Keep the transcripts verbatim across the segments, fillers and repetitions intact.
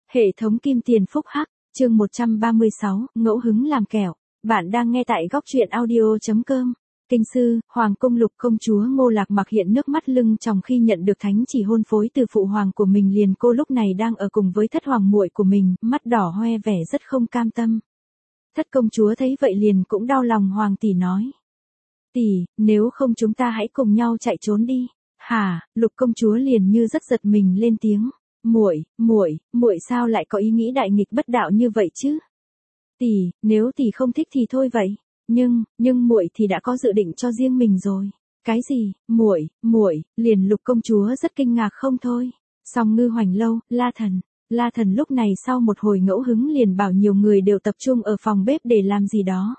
Hệ thống kim tiền phúc hắc, chương một trăm ba mươi sáu, ngẫu hứng làm kẹo. Bạn đang nghe tại góc truyện audio chấm com. Kinh sư, Hoàng cung Lục công chúa Ngô Lạc Mặc hiện nước mắt lưng tròng khi nhận được thánh chỉ hôn phối từ phụ hoàng của mình, liền cô lúc này đang ở cùng với thất hoàng muội của mình, mắt đỏ hoe vẻ rất không cam tâm. Thất công chúa thấy vậy liền cũng đau lòng hoàng tỷ nói: "Tỷ, nếu không chúng ta hãy cùng nhau chạy trốn đi." "Hả?" Lục công chúa liền như rất giật mình lên tiếng: "Muội, muội, muội sao lại có ý nghĩ đại nghịch bất đạo như vậy chứ?" "Tỷ, nếu tỷ không thích thì thôi vậy, nhưng, nhưng muội thì đã có dự định cho riêng mình rồi." "Cái gì? Muội, muội?" Liền Lục công chúa rất kinh ngạc không thôi. Song Ngư Hoành lâu, La Thần, La Thần lúc này sau một hồi ngẫu hứng liền bảo nhiều người đều tập trung ở phòng bếp để làm gì đó.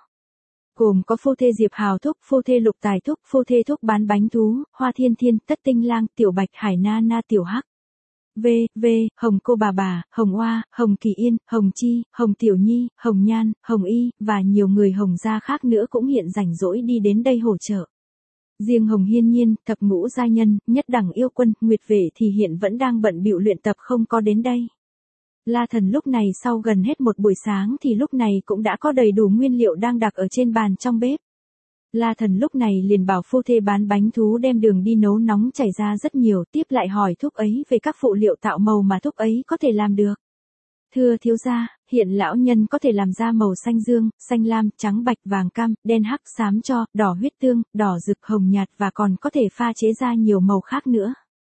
Gồm có phu thê Diệp Hào thúc, phu thê Lục Tài thúc, phu thê thúc bán bánh thú, Hoa Thiên Thiên, Tất Tinh Lang, Tiểu Bạch, Hải Na Na, Tiểu Hắc, V, V, Hồng Cô Bà Bà, Hồng Oa, Hồng Kỳ Yên, Hồng Chi, Hồng Tiểu Nhi, Hồng Nhan, Hồng Y, và nhiều người Hồng gia khác nữa cũng hiện rảnh rỗi đi đến đây hỗ trợ. Riêng Hồng Hiên Nhiên, Thập Ngũ Giai Nhân, Nhất Đẳng Yêu Quân, Nguyệt Vệ thì hiện vẫn đang bận bịu luyện tập không có đến đây. La Thần lúc này sau gần hết một buổi sáng thì lúc này cũng đã có đầy đủ nguyên liệu đang đặt ở trên bàn trong bếp. La Thần lúc này liền bảo phu thê bán bánh thú đem đường đi nấu nóng chảy ra rất nhiều, tiếp lại hỏi thúc ấy về các phụ liệu tạo màu mà thúc ấy có thể làm được. "Thưa thiếu gia, hiện lão nhân có thể làm ra màu xanh dương, xanh lam, trắng bạch, vàng cam, đen hắc, xám tro, đỏ huyết tương, đỏ rực, hồng nhạt và còn có thể pha chế ra nhiều màu khác nữa."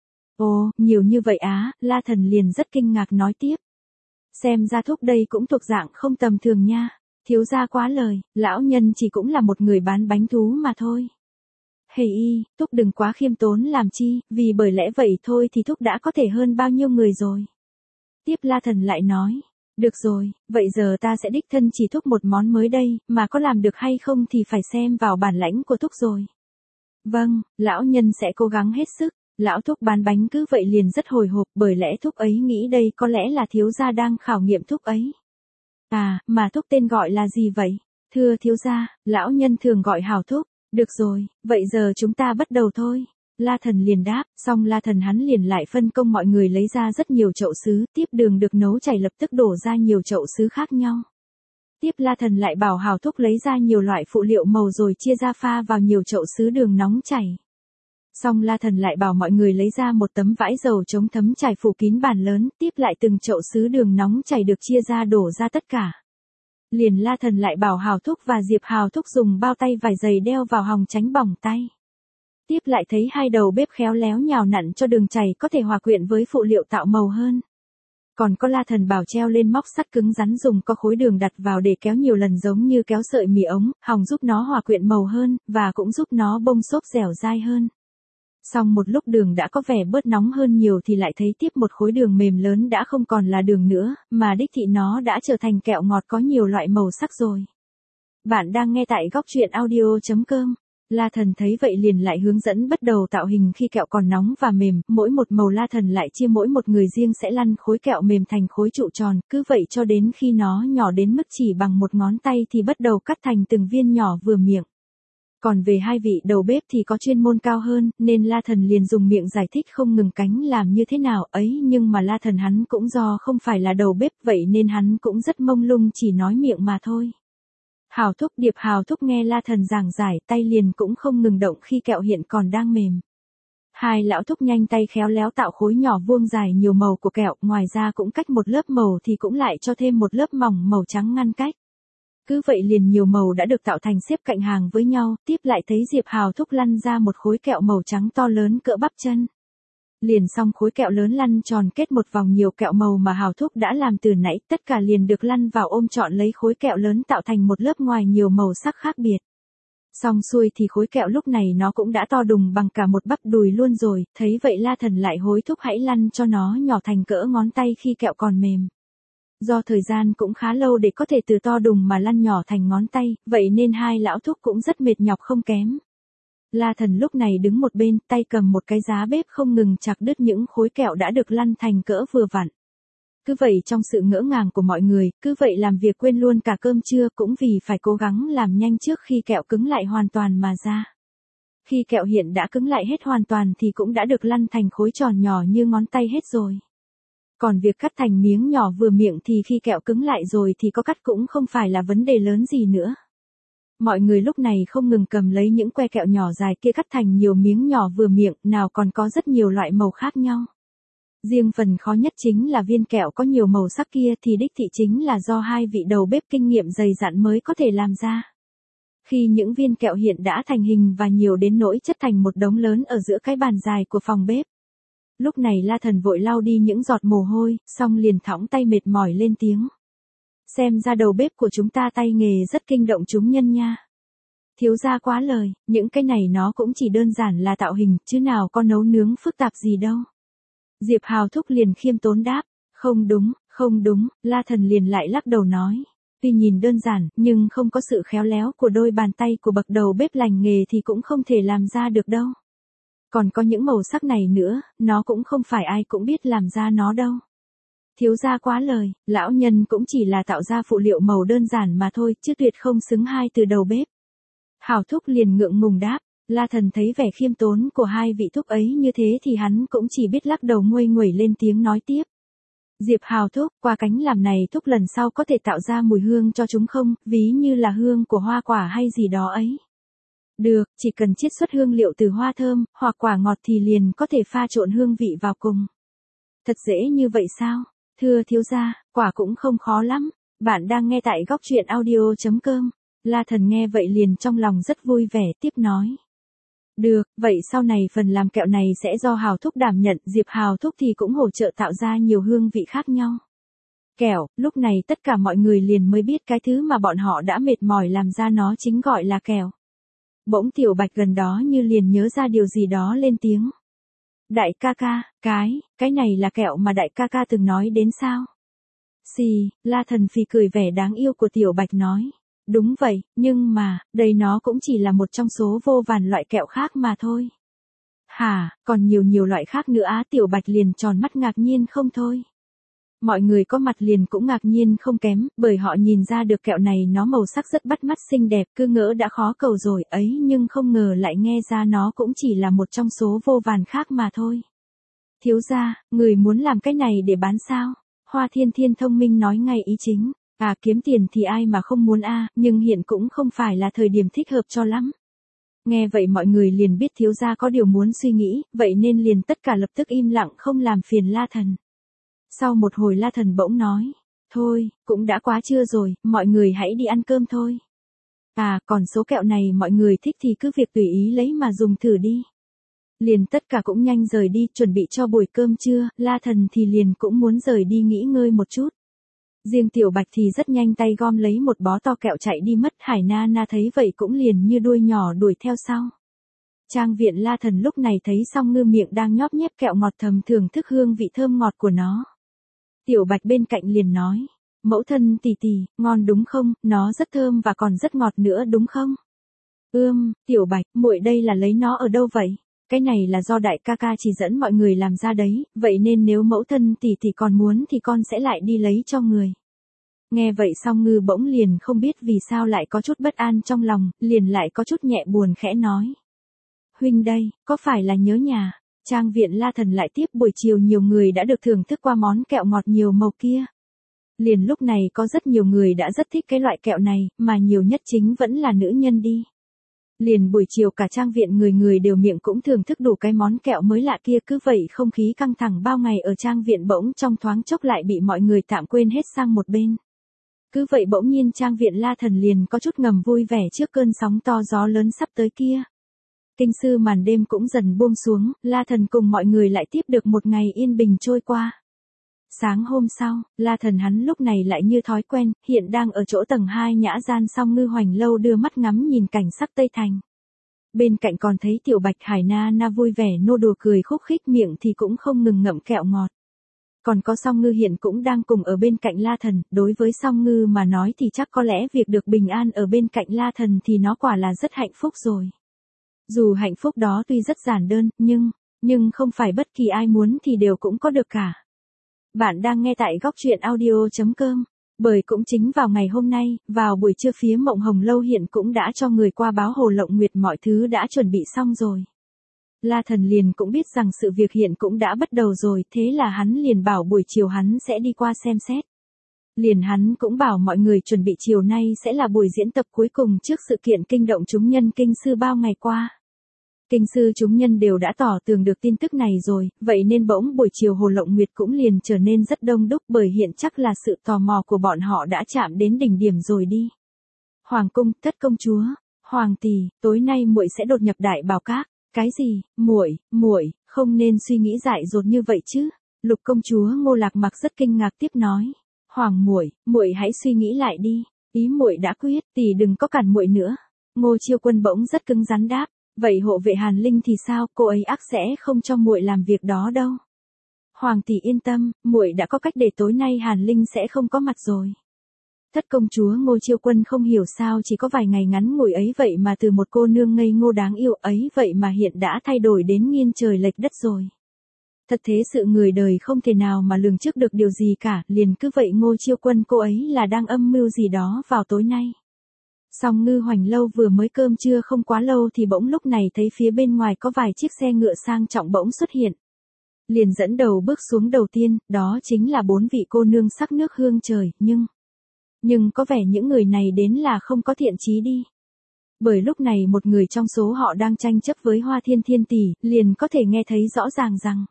"Ồ, nhiều như vậy á?" La Thần liền rất kinh ngạc nói tiếp. "Xem ra thúc đây cũng thuộc dạng không tầm thường nha. Thiếu gia quá lời, lão nhân chỉ cũng là một người bán bánh thú mà thôi." "Hề y, thúc đừng quá khiêm tốn làm chi, vì bởi lẽ vậy thôi thì thúc đã có thể hơn bao nhiêu người rồi." Tiếp La Thần lại nói: "Được rồi, vậy giờ ta sẽ đích thân chỉ thúc một món mới đây, mà có làm được hay không thì phải xem vào bản lãnh của thúc rồi." "Vâng, lão nhân sẽ cố gắng hết sức." Lão thúc bán bánh cứ vậy liền rất hồi hộp, bởi lẽ thúc ấy nghĩ đây có lẽ là thiếu gia đang khảo nghiệm thúc ấy. "À, mà thúc tên gọi là gì vậy?" "Thưa thiếu gia, lão nhân thường gọi Hào thúc." "Được rồi, vậy giờ chúng ta bắt đầu thôi." La Thần liền đáp, xong La Thần hắn liền lại phân công mọi người lấy ra rất nhiều chậu sứ, tiếp đường được nấu chảy lập tức đổ ra nhiều chậu sứ khác nhau. Tiếp La Thần lại bảo Hào thúc lấy ra nhiều loại phụ liệu màu rồi chia ra pha vào nhiều chậu sứ đường nóng chảy. Xong La Thần lại bảo mọi người lấy ra một tấm vải dầu chống thấm trải phủ kín bàn lớn, tiếp lại từng chậu sứ đường nóng chảy được chia ra đổ ra tất cả. Liền La Thần lại bảo Hào thúc và Diệp Hào thúc dùng bao tay vải dày đeo vào hòng tránh bỏng tay. Tiếp lại thấy hai đầu bếp khéo léo nhào nặn cho đường chảy có thể hòa quyện với phụ liệu tạo màu hơn. Còn có La Thần bảo treo lên móc sắt cứng rắn dùng có khối đường đặt vào để kéo nhiều lần giống như kéo sợi mì ống, hòng giúp nó hòa quyện màu hơn, và cũng giúp nó bông xốp dẻo dai hơn. Xong một lúc đường đã có vẻ bớt nóng hơn nhiều thì lại thấy tiếp một khối đường mềm lớn đã không còn là đường nữa, mà đích thị nó đã trở thành kẹo ngọt có nhiều loại màu sắc rồi. Bạn đang nghe tại góc truyện audio chấm com. La Thần thấy vậy liền lại hướng dẫn bắt đầu tạo hình khi kẹo còn nóng và mềm, mỗi một màu La Thần lại chia mỗi một người riêng sẽ lăn khối kẹo mềm thành khối trụ tròn, cứ vậy cho đến khi nó nhỏ đến mức chỉ bằng một ngón tay thì bắt đầu cắt thành từng viên nhỏ vừa miệng. Còn về hai vị đầu bếp thì có chuyên môn cao hơn, nên La Thần liền dùng miệng giải thích không ngừng cánh làm như thế nào ấy, nhưng mà La Thần hắn cũng do không phải là đầu bếp vậy nên hắn cũng rất mông lung chỉ nói miệng mà thôi. Hào thúc Điệp Hào thúc nghe La Thần giảng giải tay liền cũng không ngừng động khi kẹo hiện còn đang mềm. Hai lão thúc nhanh tay khéo léo tạo khối nhỏ vuông dài nhiều màu của kẹo, ngoài ra cũng cách một lớp màu thì cũng lại cho thêm một lớp mỏng màu trắng ngăn cách. Cứ vậy liền nhiều màu đã được tạo thành xếp cạnh hàng với nhau, tiếp lại thấy Diệp Hào thúc lăn ra một khối kẹo màu trắng to lớn cỡ bắp chân. Liền xong khối kẹo lớn lăn tròn kết một vòng nhiều kẹo màu mà Hào thúc đã làm từ nãy, tất cả liền được lăn vào ôm trọn lấy khối kẹo lớn tạo thành một lớp ngoài nhiều màu sắc khác biệt. Xong xuôi thì khối kẹo lúc này nó cũng đã to đùng bằng cả một bắp đùi luôn rồi, thấy vậy La Thần lại hối thúc hãy lăn cho nó nhỏ thành cỡ ngón tay khi kẹo còn mềm. Do thời gian cũng khá lâu để có thể từ to đùng mà lăn nhỏ thành ngón tay, vậy nên hai lão thúc cũng rất mệt nhọc không kém. La Thần lúc này đứng một bên, tay cầm một cái giá bếp không ngừng chặt đứt những khối kẹo đã được lăn thành cỡ vừa vặn. Cứ vậy trong sự ngỡ ngàng của mọi người, cứ vậy làm việc quên luôn cả cơm trưa cũng vì phải cố gắng làm nhanh trước khi kẹo cứng lại hoàn toàn mà ra. Khi kẹo hiện đã cứng lại hết hoàn toàn thì cũng đã được lăn thành khối tròn nhỏ như ngón tay hết rồi. Còn việc cắt thành miếng nhỏ vừa miệng thì khi kẹo cứng lại rồi thì có cắt cũng không phải là vấn đề lớn gì nữa. Mọi người lúc này không ngừng cầm lấy những que kẹo nhỏ dài kia cắt thành nhiều miếng nhỏ vừa miệng, nào còn có rất nhiều loại màu khác nhau. Riêng phần khó nhất chính là viên kẹo có nhiều màu sắc kia thì đích thị chính là do hai vị đầu bếp kinh nghiệm dày dặn mới có thể làm ra. Khi những viên kẹo hiện đã thành hình và nhiều đến nỗi chất thành một đống lớn ở giữa cái bàn dài của phòng bếp. Lúc này La Thần vội lau đi những giọt mồ hôi, xong liền thõng tay mệt mỏi lên tiếng. Xem ra đầu bếp của chúng ta tay nghề rất kinh động chúng nhân nha. Thiếu gia quá lời, những cái này nó cũng chỉ đơn giản là tạo hình, chứ nào có nấu nướng phức tạp gì đâu. Diệp Hào Thúc liền khiêm tốn đáp, không đúng, không đúng, La Thần liền lại lắc đầu nói. Tuy nhìn đơn giản, nhưng không có sự khéo léo của đôi bàn tay của bậc đầu bếp lành nghề thì cũng không thể làm ra được đâu. Còn có những màu sắc này nữa, nó cũng không phải ai cũng biết làm ra nó đâu. Thiếu gia quá lời, lão nhân cũng chỉ là tạo ra phụ liệu màu đơn giản mà thôi, chứ tuyệt không xứng hai từ đầu bếp. Hào Thúc liền ngượng ngùng đáp, La Thần thấy vẻ khiêm tốn của hai vị thúc ấy như thế thì hắn cũng chỉ biết lắc đầu nguây nguẩy lên tiếng nói tiếp. Diệp Hào Thúc, qua cánh làm này thúc lần sau có thể tạo ra mùi hương cho chúng không, ví như là hương của hoa quả hay gì đó ấy. Được, chỉ cần chiết xuất hương liệu từ hoa thơm, hoặc quả ngọt thì liền có thể pha trộn hương vị vào cùng. Thật dễ như vậy sao? Thưa thiếu gia, quả cũng không khó lắm. Bạn đang nghe tại góc truyện audio chấm com. La Thần nghe vậy liền trong lòng rất vui vẻ tiếp nói. Được, vậy sau này phần làm kẹo này sẽ do Hào Thúc đảm nhận, Diệp Hào Thúc thì cũng hỗ trợ tạo ra nhiều hương vị khác nhau. Kẹo, lúc này tất cả mọi người liền mới biết cái thứ mà bọn họ đã mệt mỏi làm ra nó chính gọi là kẹo. Bỗng Tiểu Bạch gần đó như liền nhớ ra điều gì đó lên tiếng. Đại ca ca, cái, cái này là kẹo mà đại ca ca từng nói đến sao? Xì, La Thần phì cười vẻ đáng yêu của Tiểu Bạch nói. Đúng vậy, nhưng mà, đây nó cũng chỉ là một trong số vô vàn loại kẹo khác mà thôi. Hả, còn nhiều nhiều loại khác nữa á? Tiểu Bạch liền tròn mắt ngạc nhiên không thôi. Mọi người có mặt liền cũng ngạc nhiên không kém, bởi họ nhìn ra được kẹo này nó màu sắc rất bắt mắt xinh đẹp, cứ ngỡ đã khó cầu rồi ấy, nhưng không ngờ lại nghe ra nó cũng chỉ là một trong số vô vàn khác mà thôi. Thiếu gia, người muốn làm cái này để bán sao? Hoa Thiên Thiên thông minh nói ngay ý chính. À, kiếm tiền thì ai mà không muốn a, à, nhưng hiện cũng không phải là thời điểm thích hợp cho lắm. Nghe vậy mọi người liền biết thiếu gia có điều muốn suy nghĩ, vậy nên liền tất cả lập tức im lặng không làm phiền La Thần. Sau một hồi La Thần bỗng nói, thôi, cũng đã quá trưa rồi, mọi người hãy đi ăn cơm thôi. À, còn số kẹo này mọi người thích thì cứ việc tùy ý lấy mà dùng thử đi. Liền tất cả cũng nhanh rời đi, chuẩn bị cho buổi cơm trưa, La Thần thì liền cũng muốn rời đi nghỉ ngơi một chút. Riêng Tiểu Bạch thì rất nhanh tay gom lấy một bó to kẹo chạy đi mất, Hải Na Na thấy vậy cũng liền như đuôi nhỏ đuổi theo sau. Trang viện La Thần lúc này thấy Song Ngư miệng đang nhóp nhép kẹo ngọt thầm thưởng thức hương vị thơm ngọt của nó. Tiểu Bạch bên cạnh liền nói, mẫu thân tỷ tỷ, ngon đúng không, nó rất thơm và còn rất ngọt nữa đúng không? Ưm, Tiểu Bạch, muội đây là lấy nó ở đâu vậy? Cái này là do đại ca ca chỉ dẫn mọi người làm ra đấy, vậy nên nếu mẫu thân tỷ tỷ còn muốn thì con sẽ lại đi lấy cho người. Nghe vậy Song Ngư bỗng liền không biết vì sao lại có chút bất an trong lòng, liền lại có chút nhẹ buồn khẽ nói. Huynh đây, có phải là nhớ nhà? Trang viện La Thần lại tiếp buổi chiều nhiều người đã được thưởng thức qua món kẹo ngọt nhiều màu kia. Liền lúc này có rất nhiều người đã rất thích cái loại kẹo này, mà nhiều nhất chính vẫn là nữ nhân đi. Liền buổi chiều cả trang viện người người đều miệng cũng thưởng thức đủ cái món kẹo mới lạ kia, cứ vậy không khí căng thẳng bao ngày ở trang viện bỗng trong thoáng chốc lại bị mọi người tạm quên hết sang một bên. Cứ vậy bỗng nhiên trang viện La Thần liền có chút ngầm vui vẻ trước cơn sóng to gió lớn sắp tới kia. Kinh sư màn đêm cũng dần buông xuống, La Thần cùng mọi người lại tiếp được một ngày yên bình trôi qua. Sáng hôm sau, La Thần hắn lúc này lại như thói quen, hiện đang ở chỗ tầng hai nhã gian Song Ngư Hoành lâu đưa mắt ngắm nhìn cảnh sắc Tây Thành. Bên cạnh còn thấy Tiểu Bạch Hải Na Na vui vẻ nô đùa cười khúc khích, miệng thì cũng không ngừng ngậm kẹo ngọt. Còn có Song Ngư hiện cũng đang cùng ở bên cạnh La Thần, đối với Song Ngư mà nói thì chắc có lẽ việc được bình an ở bên cạnh La Thần thì nó quả là rất hạnh phúc rồi. Dù hạnh phúc đó tuy rất giản đơn, nhưng, nhưng không phải bất kỳ ai muốn thì đều cũng có được cả. Bạn đang nghe tại góc truyện audio chấm com. Bởi cũng chính vào ngày hôm nay, vào buổi trưa phía Mộng Hồng lâu hiện cũng đã cho người qua báo Hồ Lộng Nguyệt mọi thứ đã chuẩn bị xong rồi. La Thần liền cũng biết rằng sự việc hiện cũng đã bắt đầu rồi, thế là hắn liền bảo buổi chiều hắn sẽ đi qua xem xét. Liền hắn cũng bảo mọi người chuẩn bị chiều nay sẽ là buổi diễn tập cuối cùng trước sự kiện kinh động chúng nhân kinh sư bao ngày qua. Kinh sư chúng nhân đều đã tỏ tường được tin tức này rồi, vậy nên bỗng buổi chiều Hồ Lộng Nguyệt cũng liền trở nên rất đông đúc, bởi hiện chắc là sự tò mò của bọn họ đã chạm đến đỉnh điểm rồi đi. Hoàng cung, thất công chúa, hoàng tỷ, tối nay muội sẽ đột nhập Đại Bảo Các. Cái gì? Muội, muội, không nên suy nghĩ dại dột như vậy chứ? Lục công chúa Ngô Lạc Mặc rất kinh ngạc tiếp nói. Hoàng muội, muội hãy suy nghĩ lại đi, ý muội đã quyết, tỷ đừng có cản muội nữa. Ngô Chiêu Quân bỗng rất cứng rắn đáp, vậy hộ vệ Hàn Linh thì sao, cô ấy ắt sẽ không cho muội làm việc đó đâu. Hoàng tỷ yên tâm, muội đã có cách để tối nay Hàn Linh sẽ không có mặt rồi. Thất công chúa Ngô Chiêu Quân không hiểu sao chỉ có vài ngày ngắn ngủi ấy vậy mà từ một cô nương ngây ngô đáng yêu ấy vậy mà hiện đã thay đổi đến nghiêng trời lệch đất rồi. Thật thế sự người đời không thể nào mà lường trước được điều gì cả, liền cứ vậy Ngô Chiêu Quân cô ấy là đang âm mưu gì đó vào tối nay. Song Ngư Hoành Lâu vừa mới cơm trưa không quá lâu thì bỗng lúc này thấy phía bên ngoài có vài chiếc xe ngựa sang trọng bỗng xuất hiện. Liền dẫn đầu bước xuống đầu tiên, đó chính là bốn vị cô nương sắc nước hương trời, nhưng... Nhưng có vẻ những người này đến là không có thiện chí đi. Bởi lúc này một người trong số họ đang tranh chấp với Hoa Thiên Thiên tỷ, liền có thể nghe thấy rõ ràng rằng.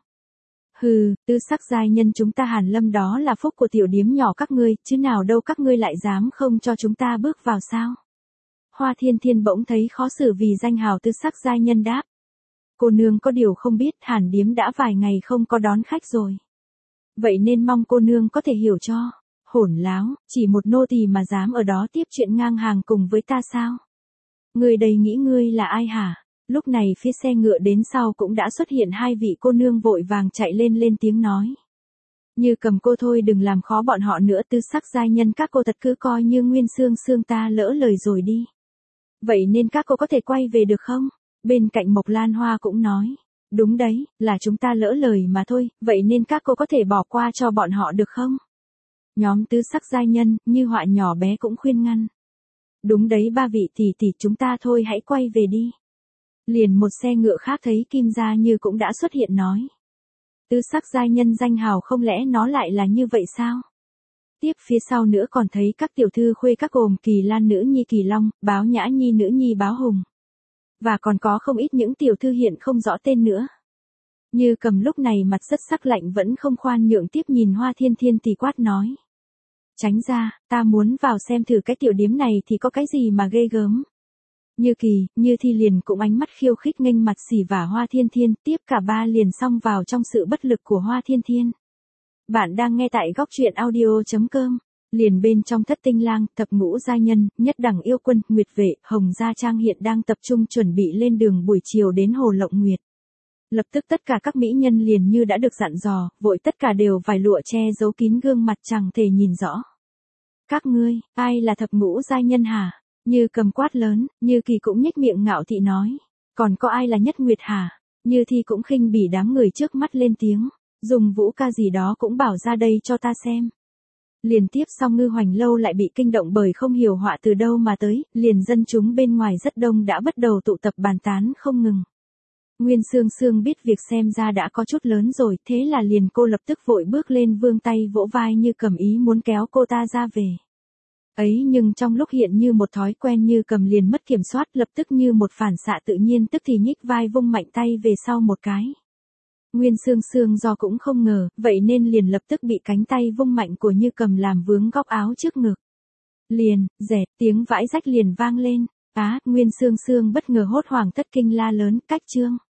Hừ, tư sắc giai nhân chúng ta Hàn Lâm đó là phúc của tiểu điếm nhỏ các ngươi, chứ nào đâu các ngươi lại dám không cho chúng ta bước vào sao. Hoa Thiên Thiên bỗng thấy khó xử vì danh hào tư sắc giai nhân đáp. Cô nương có điều không biết Hàn điếm đã vài ngày không có đón khách rồi. Vậy nên mong cô nương có thể hiểu cho. Hỗn láo, chỉ một nô tỳ mà dám ở đó tiếp chuyện ngang hàng cùng với ta sao? Người đầy nghĩ ngươi là ai hả? Lúc này phía xe ngựa đến sau cũng đã xuất hiện hai vị cô nương vội vàng chạy lên lên tiếng nói. Như Cầm cô thôi đừng làm khó bọn họ nữa, tư sắc giai nhân các cô thật cứ coi như Nguyên Xương Xương ta lỡ lời rồi đi. Vậy nên các cô có thể quay về được không? Bên cạnh Mộc Lan Hoa cũng nói. Đúng đấy, là chúng ta lỡ lời mà thôi, vậy nên các cô có thể bỏ qua cho bọn họ được không? Nhóm tứ sắc giai nhân, Như Họa nhỏ bé cũng khuyên ngăn. Đúng đấy ba vị tỷ tỷ chúng ta thôi hãy quay về đi. Liền một xe ngựa khác thấy Kim Gia Như cũng đã xuất hiện nói. Tứ sắc giai nhân danh hào không lẽ nó lại là như vậy sao? Tiếp phía sau nữa còn thấy các tiểu thư khuê các gồm Kỳ Lan nữ nhi Kỳ Long, Báo Nhã nhi nữ nhi Báo Hùng. Và còn có không ít những tiểu thư hiện không rõ tên nữa. Như Cầm lúc này mặt rất sắc lạnh vẫn không khoan nhượng tiếp nhìn Hoa Thiên Thiên tỷ quát nói. Tránh ra, ta muốn vào xem thử cái tiểu điếm này thì có cái gì mà ghê gớm. Như Kỳ, Như Thi liền cũng ánh mắt khiêu khích nghênh mặt xỉ vả Hoa Thiên Thiên, tiếp cả ba liền xông vào trong sự bất lực của Hoa Thiên Thiên. Bạn đang nghe tại góc truyện audio chấm com. Liền bên trong Thất Tinh Lang, Thập Ngũ giai nhân, Nhất Đẳng Yêu Quân, Nguyệt Vệ, Hồng Gia Trang hiện đang tập trung chuẩn bị lên đường buổi chiều đến Hồ Lộng Nguyệt. Lập tức tất cả các mỹ nhân liền như đã được dặn dò, vội tất cả đều vải lụa che giấu kín gương mặt chẳng thể nhìn rõ. Các ngươi, ai là thập ngũ giai nhân hả? Như Cầm quát lớn, Như Kỳ cũng nhếch miệng ngạo thị nói. Còn có ai là Nhất Nguyệt hả? Như Thi cũng khinh bỉ đám người trước mắt lên tiếng, dùng vũ ca gì đó cũng bảo ra đây cho ta xem. Liền tiếp xong Ngư Hoành Lâu lại bị kinh động bởi không hiểu họa từ đâu mà tới, liền dân chúng bên ngoài rất đông đã bắt đầu tụ tập bàn tán không ngừng. Nguyên Xương Xương biết việc xem ra đã có chút lớn rồi, thế là liền cô lập tức vội bước lên vươn tay vỗ vai Như Cầm ý muốn kéo cô ta ra về. Ấy nhưng trong lúc hiện như một thói quen Như Cầm liền mất kiểm soát, lập tức như một phản xạ tự nhiên tức thì nhích vai vung mạnh tay về sau một cái. Nguyên Xương Xương do cũng không ngờ, vậy nên liền lập tức bị cánh tay vung mạnh của Như Cầm làm vướng góc áo trước ngực. Liền, dẹt, tiếng vãi rách liền vang lên. Á, Nguyên Xương Xương bất ngờ hốt hoảng thất kinh la lớn, cách trương.